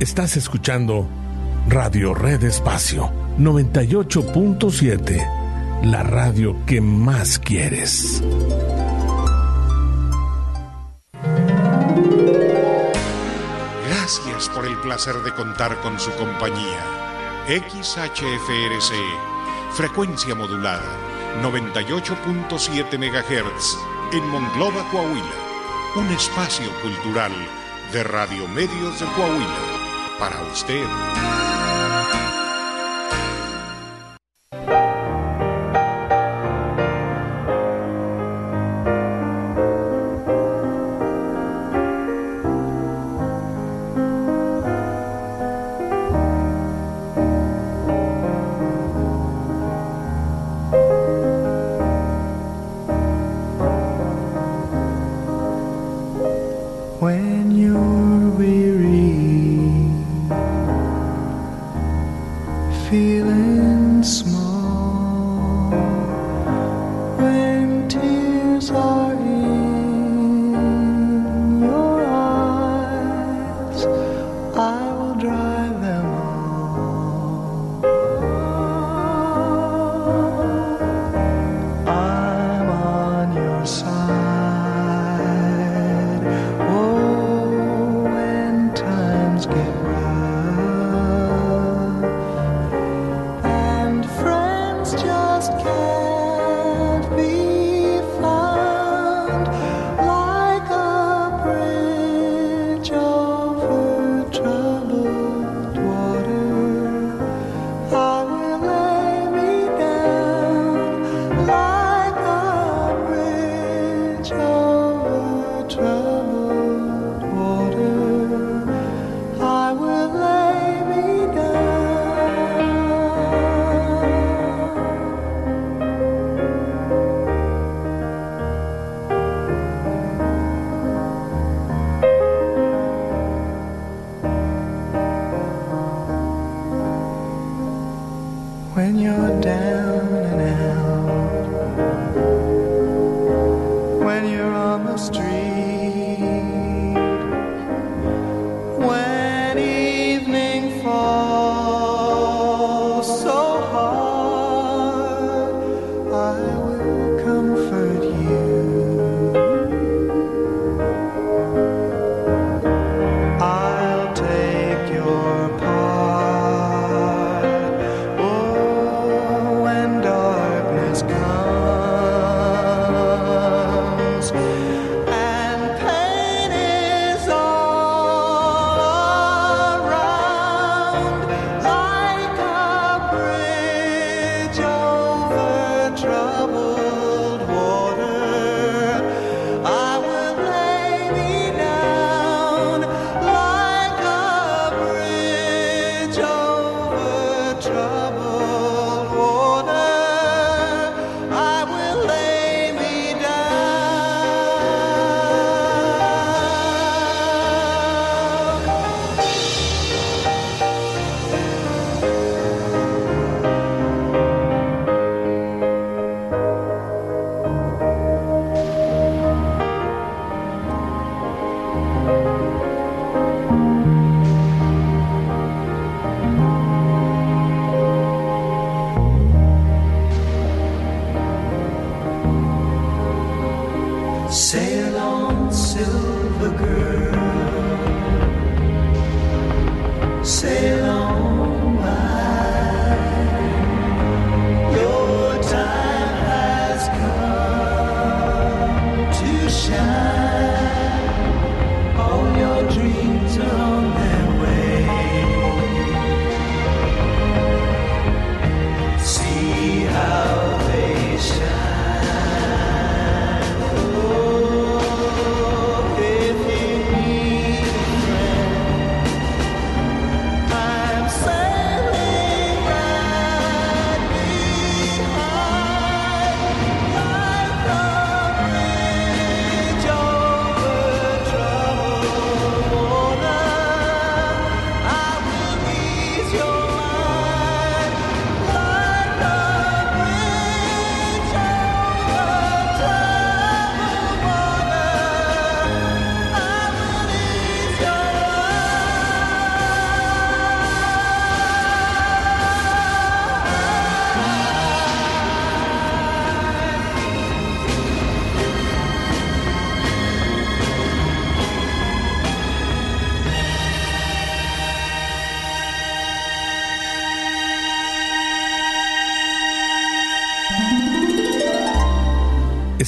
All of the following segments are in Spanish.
Estás escuchando Radio Red Espacio 98.7, la radio que más quieres. Gracias por el placer de contar con su compañía. XHFRC, frecuencia modulada, 98.7 MHz, en Monglova, Coahuila. Un espacio cultural de Radio Medios de Coahuila. Para usted.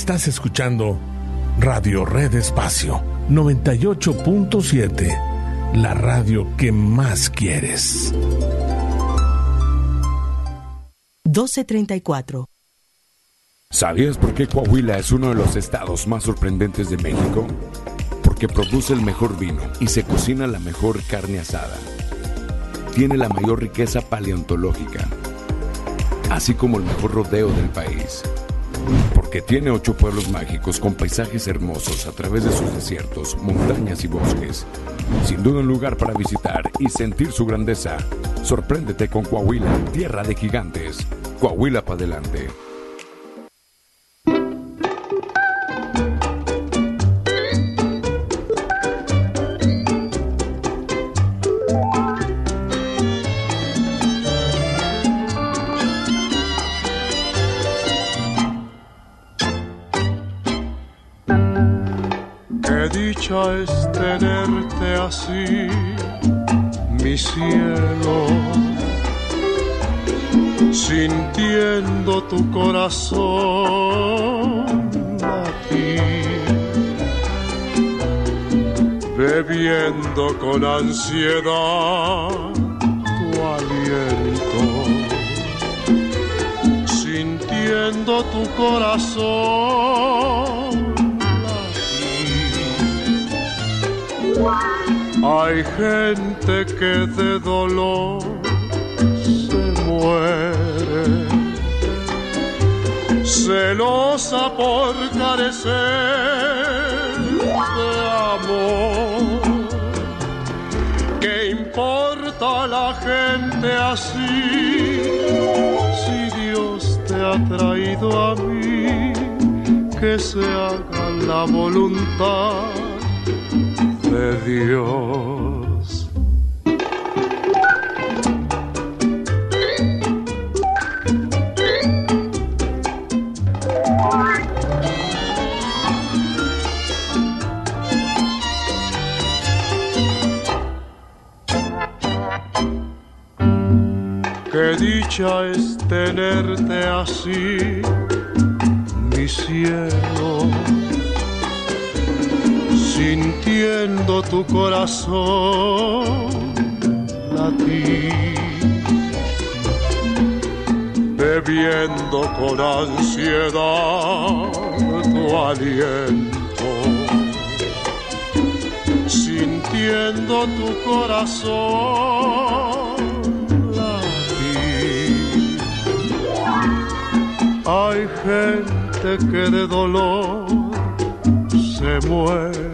Estás escuchando Radio Red Espacio 98.7, la radio que más quieres. 12:34. ¿Sabías por qué Coahuila es uno de los estados más sorprendentes de México? Porque produce el mejor vino y se cocina la mejor carne asada. Tiene la mayor riqueza paleontológica, así como el mejor rodeo del país. Porque tiene 8 pueblos mágicos con paisajes hermosos a través de sus desiertos, montañas y bosques. Sin duda un lugar para visitar y sentir su grandeza. Sorpréndete con Coahuila, tierra de gigantes. Coahuila para adelante. Es tenerte así, mi cielo, sintiendo tu corazón latir, bebiendo con ansiedad tu aliento, sintiendo tu corazón. Hay gente que de dolor se muere, celosa por carecer de amor. ¿Qué importa a la gente así si Dios te ha traído a mí? Que se haga la voluntad de Dios. Qué dicha es tenerte así, mi cielo, sintiendo tu corazón latir, bebiendo con ansiedad tu aliento, sintiendo tu corazón latir. Hay gente que de dolor se muere,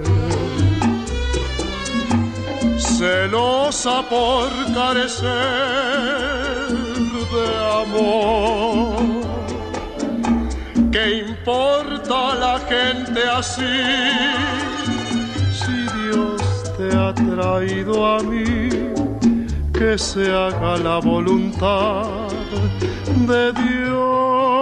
celosa por carecer de amor. ¿Qué importa la gente así si Dios te ha traído a mí? Que se haga la voluntad de Dios.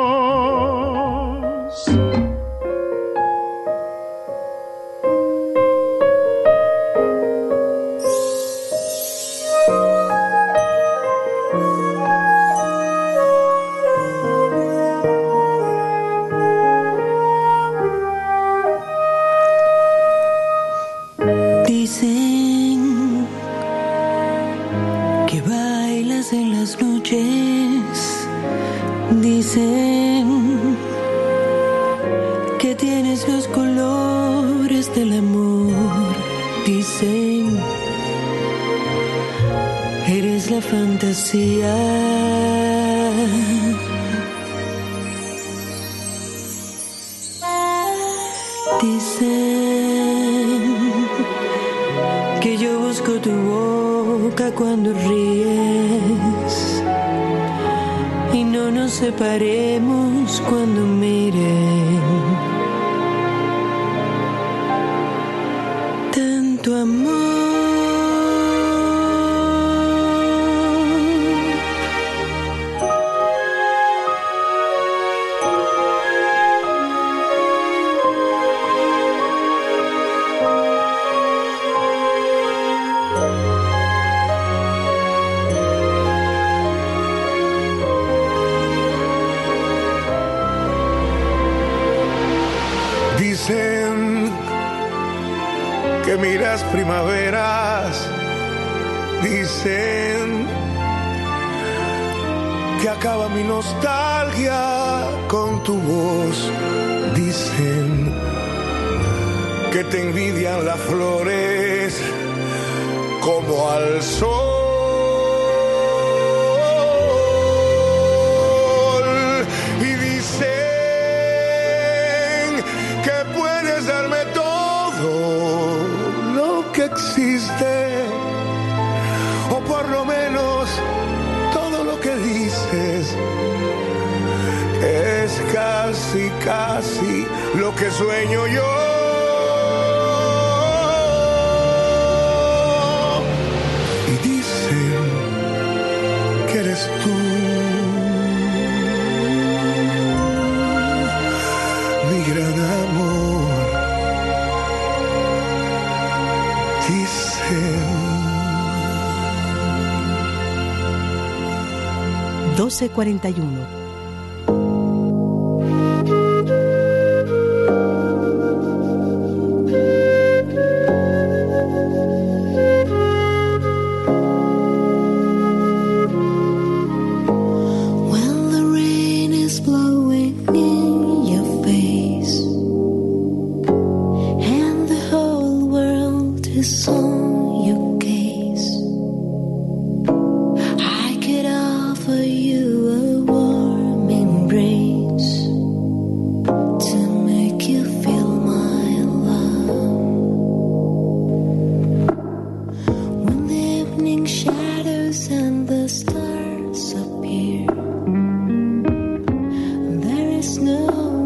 Dicen que tienes los colores del amor. Dicen eres la fantasía. Dicen que yo busco tu boca cuando ríes y no nos separemos cuando miren. Tanto amor. que miras primaveras, dicen que acaba mi nostalgia con tu voz, dicen que te envidian las flores como al sol. Existe, o por lo menos todo lo que dices es casi, casi lo que sueño yo. Y dicen que eres tú, mi gran amor. 12:41.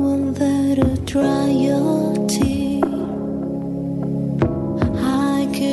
Dry your tear. I could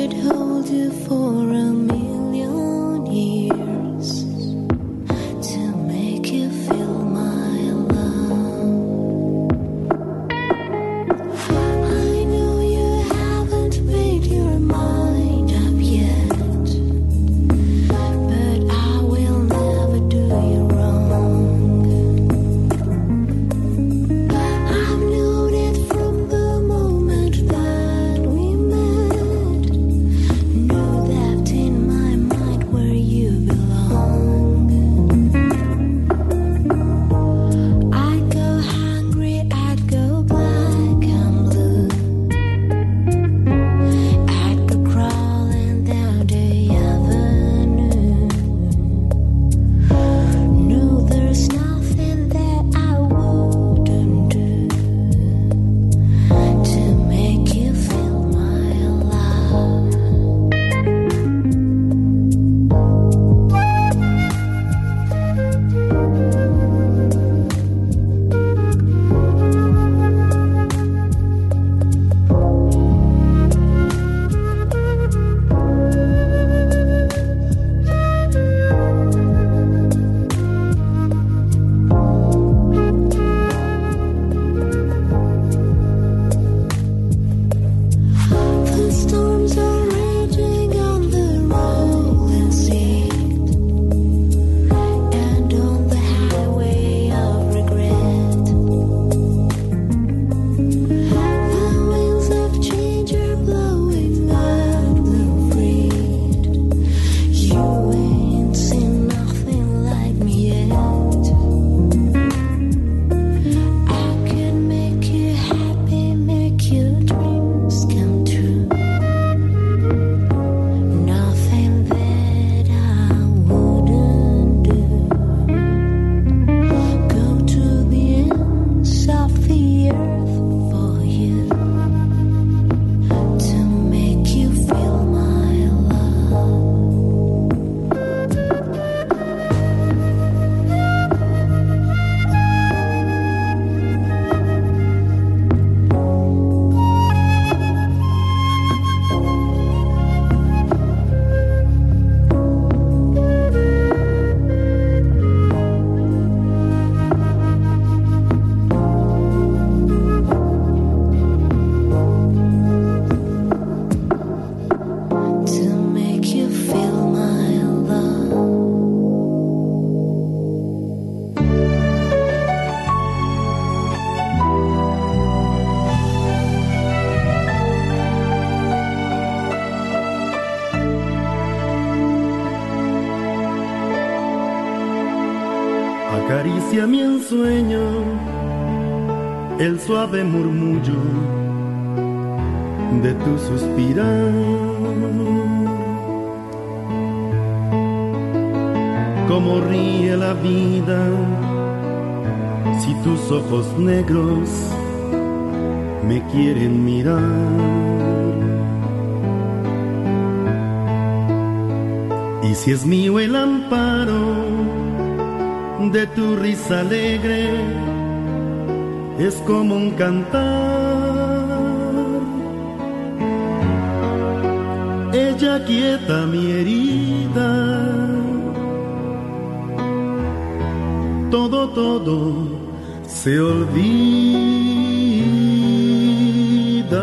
a mi ensueño el suave murmullo de tu suspirar. Cómo ríe la vida si tus ojos negros me quieren mirar. Y si es mío el amparo de tu risa alegre, es como un cantar. Ella quieta mi herida. Todo se olvida.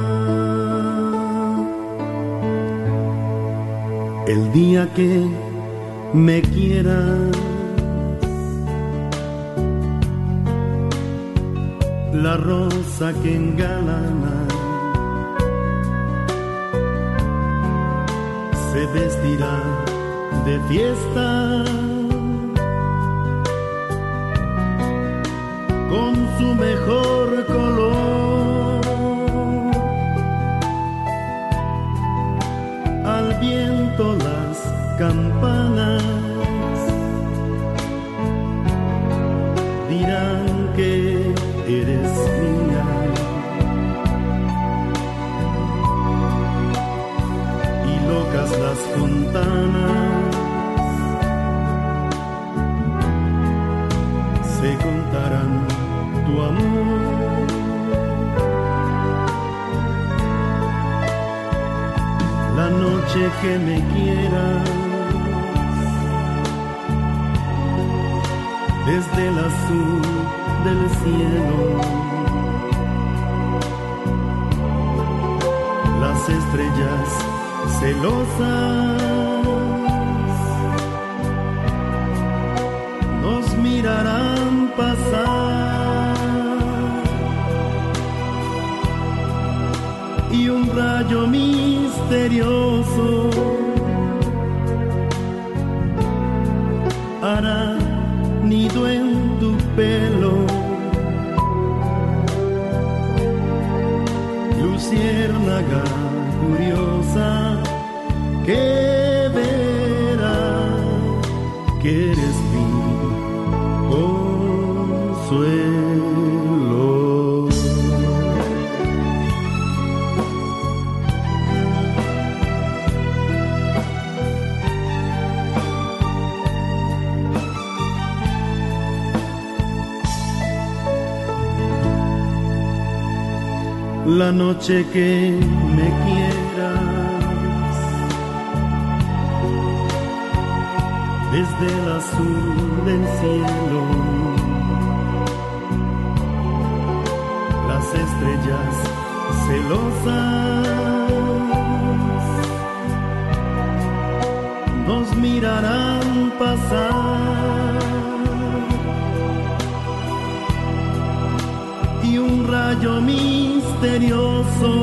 El día que me quieras, la rosa que engalana se vestirá de fiesta con su mejor color. Al viento las campanas dirán que eres mía, y locas las fontanas se contarán tu amor. La noche que me quieras, desde el azul del cielo, las estrellas celosas nos mirarán pasar, y un rayo misterioso hará nido en tu pelo. Luciérnaga curiosa que verá que eres mi consuelo. La noche que me quieras, desde el azul del cielo, las estrellas celosas nos mirarán pasar, y un rayo misterioso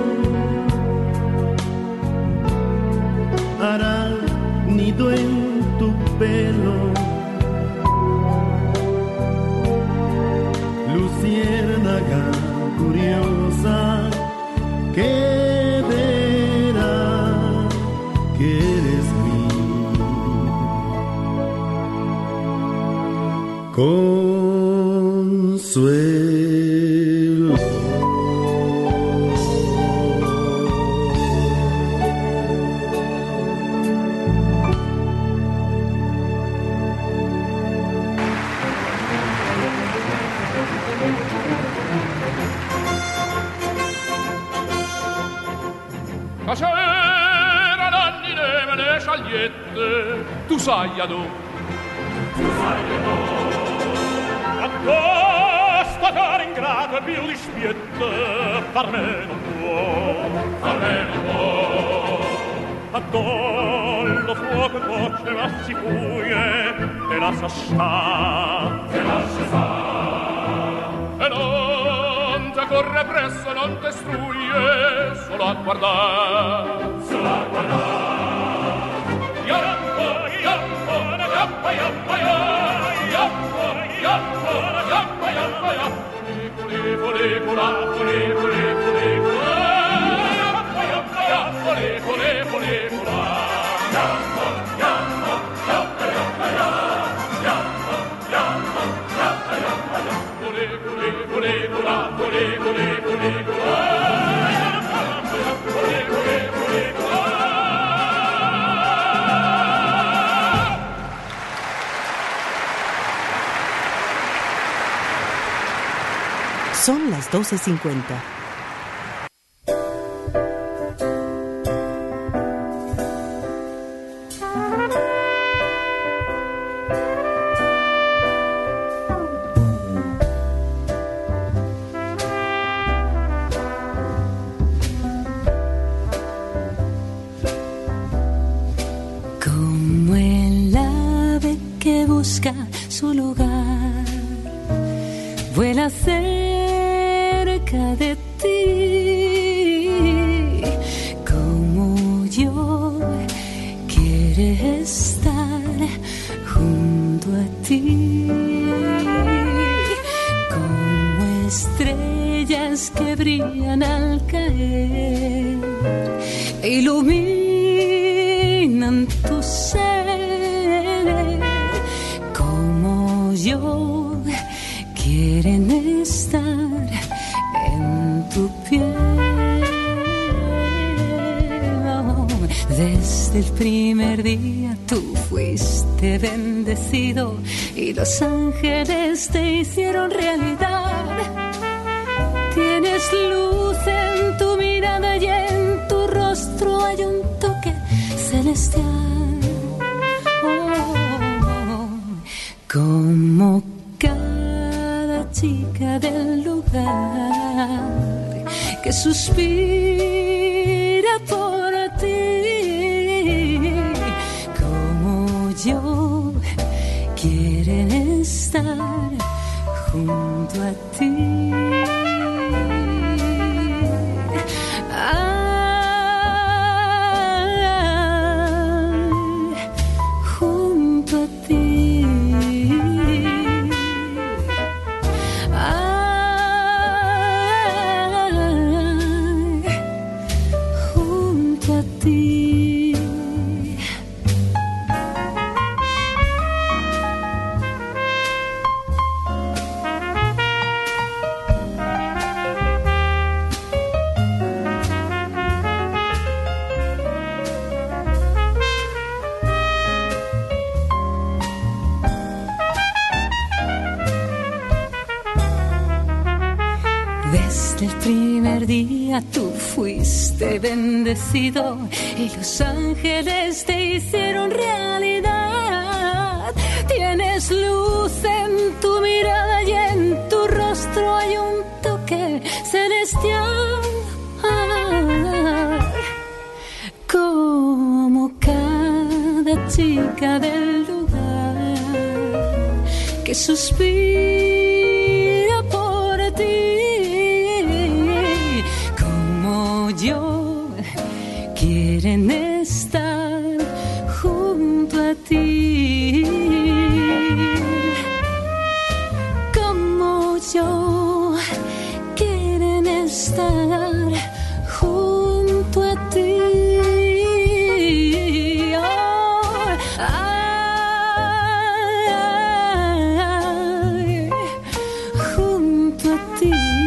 hará nido en tu pelo. Luciérnaga curiosa que verá que eres mi consuelo. C'era l'anni neve le scagliette, tu sai adoro. Accosta cara ingrata più di spiette, farme non può. Adollo fuoco e voce ma si fuie, te la sa sta. E non te corre presso, non te struie, solo a guardar. Yampa, yampa, yampa, yampa, yampa, yampa, Son las 12:50. Como el ave que busca su lugar, vuela cerca de ti, como yo quiere estar junto a ti, como estrellas que brillan al caer, iluminan tu ser, como yo quieren estar en tu piel. Desde el primer día tú fuiste bendecido y los ángeles te hicieron realidad. Tienes luz en tu mirada y en tu rostro hay un toque celestial. Como cada chica del lugar que suspira por ti, como yo quieren estar junto a ti. Junto a ti. Junto a ti. Desde el primer día tú fuiste bendecido y los ángeles te hicieron realidad. Tienes luz en tu mirada y en tu rostro hay un toque celestial. Como cada chica del lugar que suspira por ti, como yo quieren estar junto a ti, como yo quieren estar junto a ti. Junto a ti.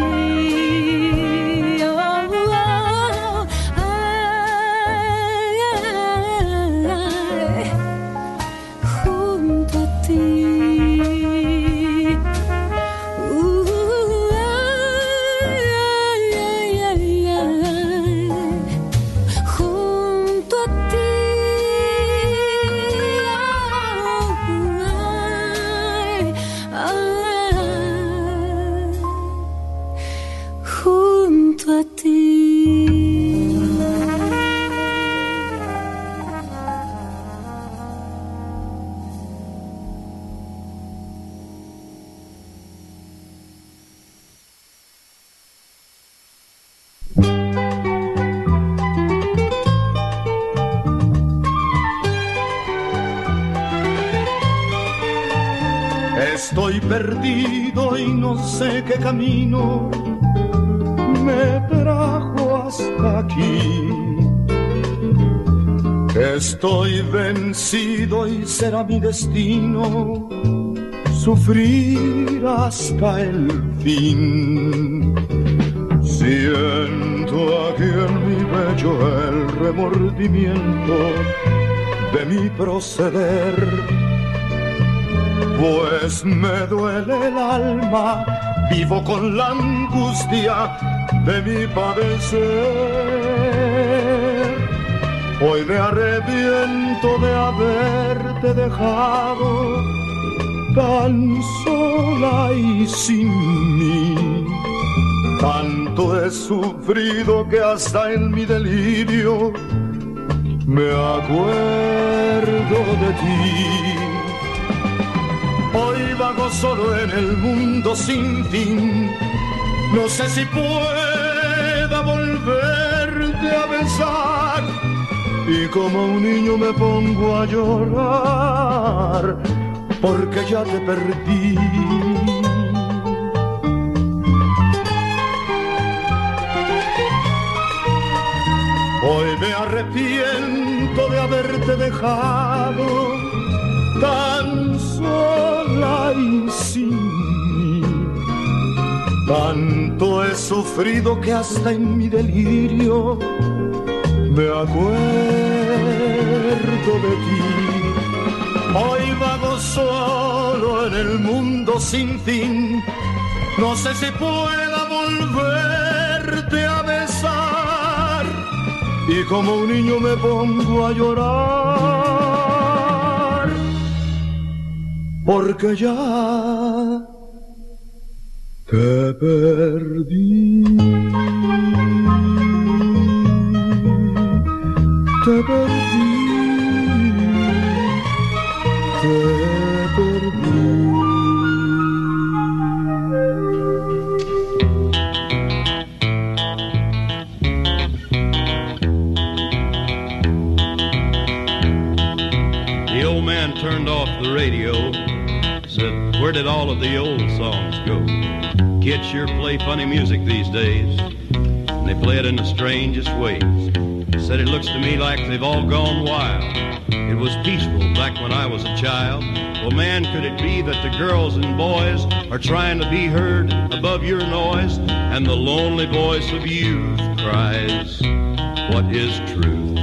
Junto a ti. Junto a ti. Junto a ti. Estoy perdido y no sé qué camino me trajo hasta aquí. Estoy vencido y será mi destino sufrir hasta el fin. Siento aquí en mi pecho el remordimiento de mi proceder, pues me duele el alma, vivo con la angustia de mi padecer. Hoy me arrepiento de haberte dejado tan sola y sin mí. Tanto he sufrido que hasta en mi delirio me acuerdo de ti. Hoy vago solo en el mundo sin fin. No sé si pueda volverte a besar. Y como un niño me pongo a llorar, porque ya te perdí. Hoy me arrepiento de haberte dejado tan sola y sin mí. Tanto he sufrido que hasta en mi delirio me acuerdo de ti. Hoy vago solo en el mundo sin fin. No sé si pueda volverte a besar. Y como un niño me pongo a llorar, porque ya te perdí. Te perdí, te perdí. The old man turned off the radio, said, "Where did all of the old songs go? Kids sure play funny music these days, and they play it in the strangest ways. Said it looks to me like they've all gone wild. It was peaceful back when I was a child. Well, man, could it be that the girls and boys are trying to be heard above your noise? And the lonely voice of youth cries, what is truth?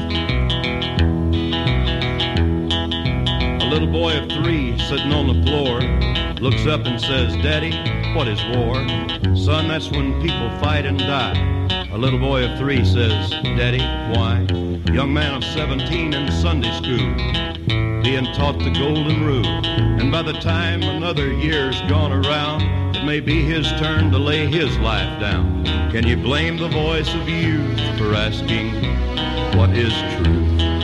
A little boy of 3 sitting on the floor looks up and says, Daddy, what is war? Son, that's when people fight and die. A little boy of 3 says, Daddy, why? Young man of 17 in Sunday school, being taught the golden rule. And by the time another year's gone around, it may be his turn to lay his life down. Can you blame the voice of youth for asking, what is truth?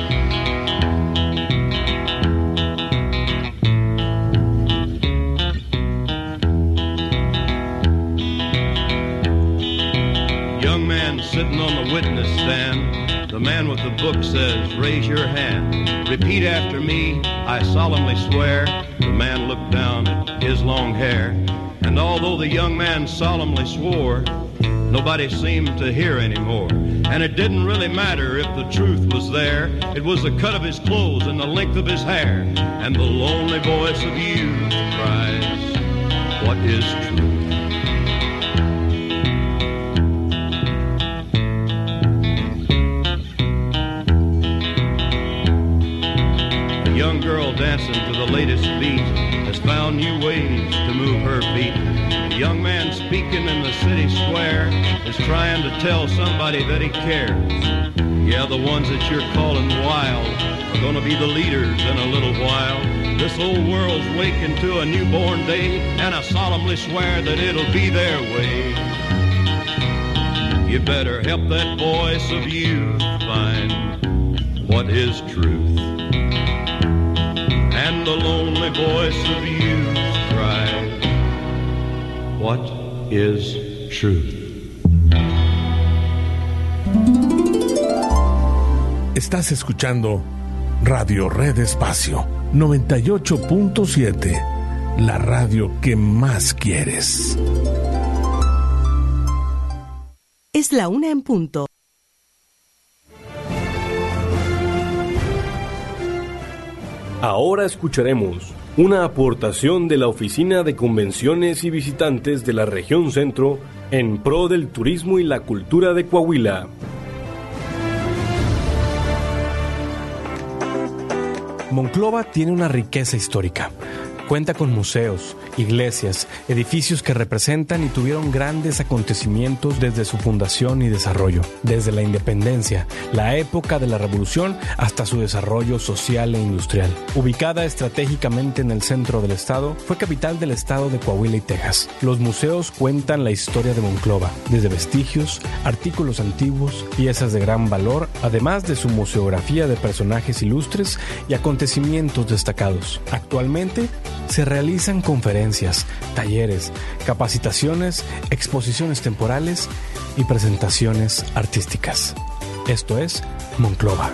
Sitting on the witness stand, the man with the book says, raise your hand. Repeat after me, I solemnly swear. The man looked down at his long hair, and although the young man solemnly swore, nobody seemed to hear anymore. And it didn't really matter if the truth was there. It was the cut of his clothes and the length of his hair. And the lonely voice of youth cries, what is truth? Young girl dancing to the latest beat has found new ways to move her feet. The young man speaking in the city square is trying to tell somebody that he cares. Yeah, the ones that you're calling wild are gonna be the leaders in a little while. This old world's waking to a newborn day, and I solemnly swear that it'll be their way. You better help that voice of youth find what is truth. And the lonely voice of youth cries, what is truth? Estás escuchando Radio Red Espacio 98.7, la radio que más quieres. Es la 1 en punto. Ahora escucharemos una aportación de la Oficina de Convenciones y Visitantes de la Región Centro en pro del turismo y la cultura de Coahuila. Monclova tiene una riqueza histórica. Cuenta con museos, iglesias, edificios que representan y tuvieron grandes acontecimientos desde su fundación y desarrollo, desde la independencia, la época de la Revolución, hasta su desarrollo social e industrial. Ubicada estratégicamente en el centro del estado, fue capital del estado de Coahuila y Texas. Los museos cuentan la historia de Monclova, desde vestigios, artículos antiguos, piezas de gran valor, además de su museografía de personajes ilustres y acontecimientos destacados. Actualmente, se realizan conferencias, talleres, capacitaciones, exposiciones temporales y presentaciones artísticas. Esto es Monclova.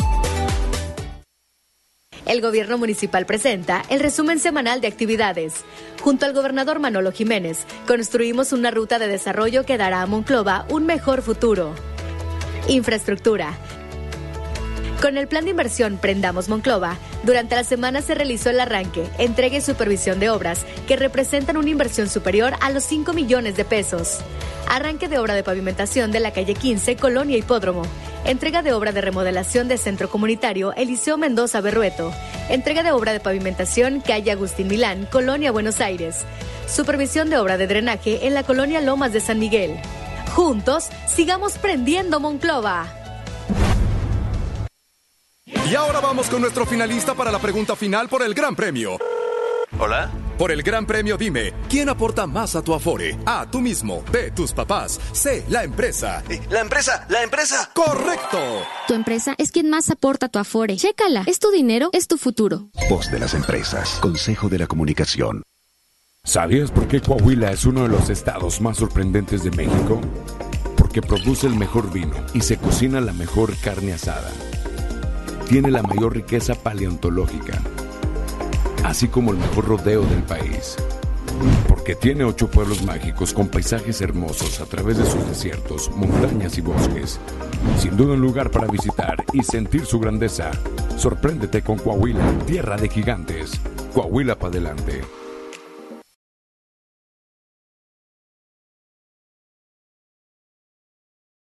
El gobierno municipal presenta el resumen semanal de actividades. Junto al gobernador Manolo Jiménez, construimos una ruta de desarrollo que dará a Monclova un mejor futuro. Infraestructura. Con el plan de inversión Prendamos Monclova, durante la semana se realizó el arranque, entrega y supervisión de obras que representan una inversión superior a los 5 millones de pesos. Arranque de obra de pavimentación de la calle 15, Colonia Hipódromo. Entrega de obra de remodelación de Centro Comunitario Eliseo Mendoza Berrueto. Entrega de obra de pavimentación calle Agustín Milán, Colonia Buenos Aires. Supervisión de obra de drenaje en la Colonia Lomas de San Miguel. Juntos, sigamos prendiendo Monclova. Y ahora vamos con nuestro finalista para la pregunta final por el Gran Premio. ¿Hola? Por el Gran Premio dime, ¿quién aporta más a tu Afore? A, tú mismo. B, tus papás. C, la empresa. ¡La empresa! ¡La empresa! ¡Correcto! Tu empresa es quien más aporta a tu Afore. Chécala, es tu dinero, es tu futuro. Voz de las empresas, Consejo de la Comunicación. ¿Sabías por qué Coahuila es uno de los estados más sorprendentes de México? Porque produce el mejor vino y se cocina la mejor carne asada. Tiene la mayor riqueza paleontológica, así como el mejor rodeo del país. Porque tiene 8 pueblos mágicos con paisajes hermosos a través de sus desiertos, montañas y bosques. Sin duda un lugar para visitar y sentir su grandeza. Sorpréndete con Coahuila, tierra de gigantes. Coahuila para adelante.